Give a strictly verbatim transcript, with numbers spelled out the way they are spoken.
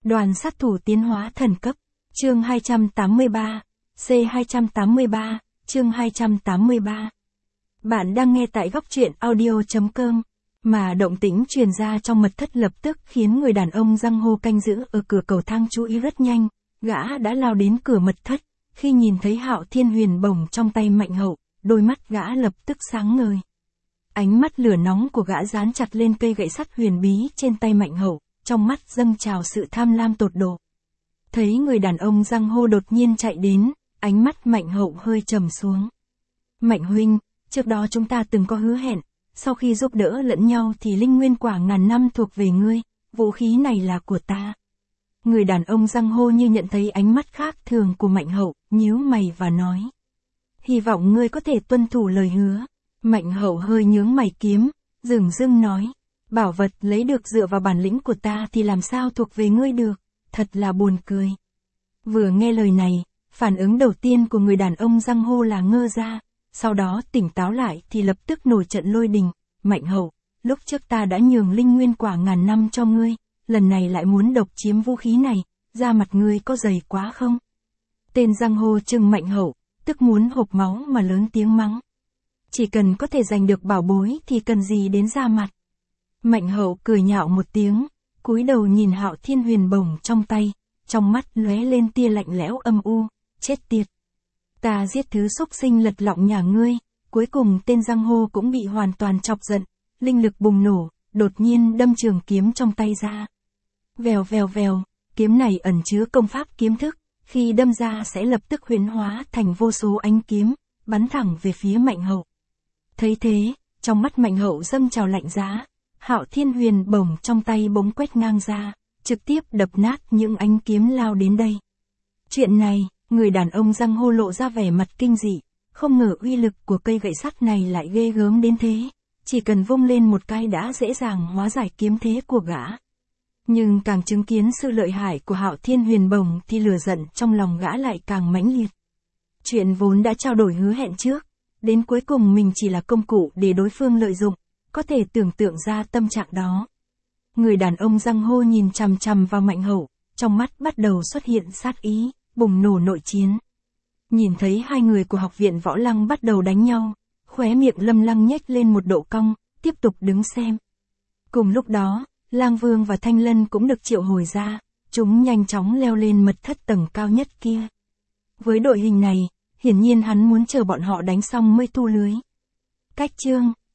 Đoàn sát thủ tiến hóa thần cấp. Chương hai trăm tám mươi ba. C hai trăm tám mươi ba. Chương hai trăm tám mươi ba. Bạn đang nghe tại góc truyện audio chấm com. Mà động tĩnh truyền ra trong mật thất lập tức khiến người đàn ông giang hồ canh giữ ở cửa cầu thang chú ý rất nhanh. Gã đã lao đến cửa mật thất. Khi nhìn thấy Hạo Thiên Huyền bổng trong tay Mạnh Hậu, đôi mắt gã lập tức sáng ngời. Ánh mắt lửa nóng của gã dán chặt lên cây gậy sắt huyền bí trên tay Mạnh Hậu, trong mắt dâng trào sự tham lam tột độ. Thấy người đàn ông giang hồ đột nhiên chạy đến, ánh mắt Mạnh Hậu hơi trầm xuống. Mạnh huynh, trước đó chúng ta từng có hứa hẹn, sau khi giúp đỡ lẫn nhau thì linh nguyên quả ngàn năm thuộc về ngươi, vũ khí này là của ta. Người đàn ông giang hồ như nhận thấy ánh mắt khác thường của Mạnh Hậu, nhíu mày và nói. Hy vọng ngươi có thể tuân thủ lời hứa. Mạnh Hậu hơi nhướng mày kiếm, dửng dưng nói. Bảo vật lấy được dựa vào bản lĩnh của ta thì làm sao thuộc về ngươi được, thật là buồn cười. Vừa nghe lời này, phản ứng đầu tiên của người đàn ông giang hồ là ngơ ra, sau đó tỉnh táo lại thì lập tức nổi trận lôi đình. Mạnh Hậu, lúc trước ta đã nhường linh nguyên quả ngàn năm cho ngươi, lần này lại muốn độc chiếm vũ khí này, da mặt ngươi có dày quá không? Tên giang hồ trừng Mạnh Hậu, tức muốn hộc máu mà lớn tiếng mắng. Chỉ cần có thể giành được bảo bối thì cần gì đến da mặt. Mạnh Hậu cười nhạo một tiếng, cúi đầu nhìn Hạo Thiên Huyền bổng trong tay, trong mắt lóe lên tia lạnh lẽo âm u, chết tiệt. Ta giết thứ xúc sinh lật lọng nhà ngươi. Cuối cùng tên giang hồ cũng bị hoàn toàn chọc giận, linh lực bùng nổ, đột nhiên đâm trường kiếm trong tay ra. Vèo vèo vèo, kiếm này ẩn chứa công pháp kiếm thức, khi đâm ra sẽ lập tức huyễn hóa thành vô số ánh kiếm, bắn thẳng về phía Mạnh Hậu. Thấy thế, trong mắt Mạnh Hậu dâng trào lạnh giá, Hạo Thiên Huyền bổng trong tay bỗng quét ngang ra, trực tiếp đập nát những ánh kiếm lao đến đây. Chuyện này, người đàn ông giang hồ lộ ra vẻ mặt kinh dị, không ngờ uy lực của cây gậy sắt này lại ghê gớm đến thế, chỉ cần vung lên một cái đã dễ dàng hóa giải kiếm thế của gã. Nhưng càng chứng kiến sự lợi hại của Hạo Thiên Huyền bổng thì lửa giận trong lòng gã lại càng mãnh liệt. Chuyện vốn đã trao đổi hứa hẹn trước, đến cuối cùng mình chỉ là công cụ để đối phương lợi dụng, có thể tưởng tượng ra tâm trạng đó. Người đàn ông giang hồ nhìn chằm chằm vào Mạnh Hậu, trong mắt bắt đầu xuất hiện sát ý, bùng nổ nội chiến. Nhìn thấy hai người của học viện Võ Lăng bắt đầu đánh nhau, khóe miệng Lâm Lăng nhếch lên một độ cong, tiếp tục đứng xem. Cùng lúc đó, Lang Vương và Thanh Lân cũng được triệu hồi ra, chúng nhanh chóng leo lên mật thất tầng cao nhất kia. Với đội hình này, hiển nhiên hắn muốn chờ bọn họ đánh xong mới thu lưới. Cách chương,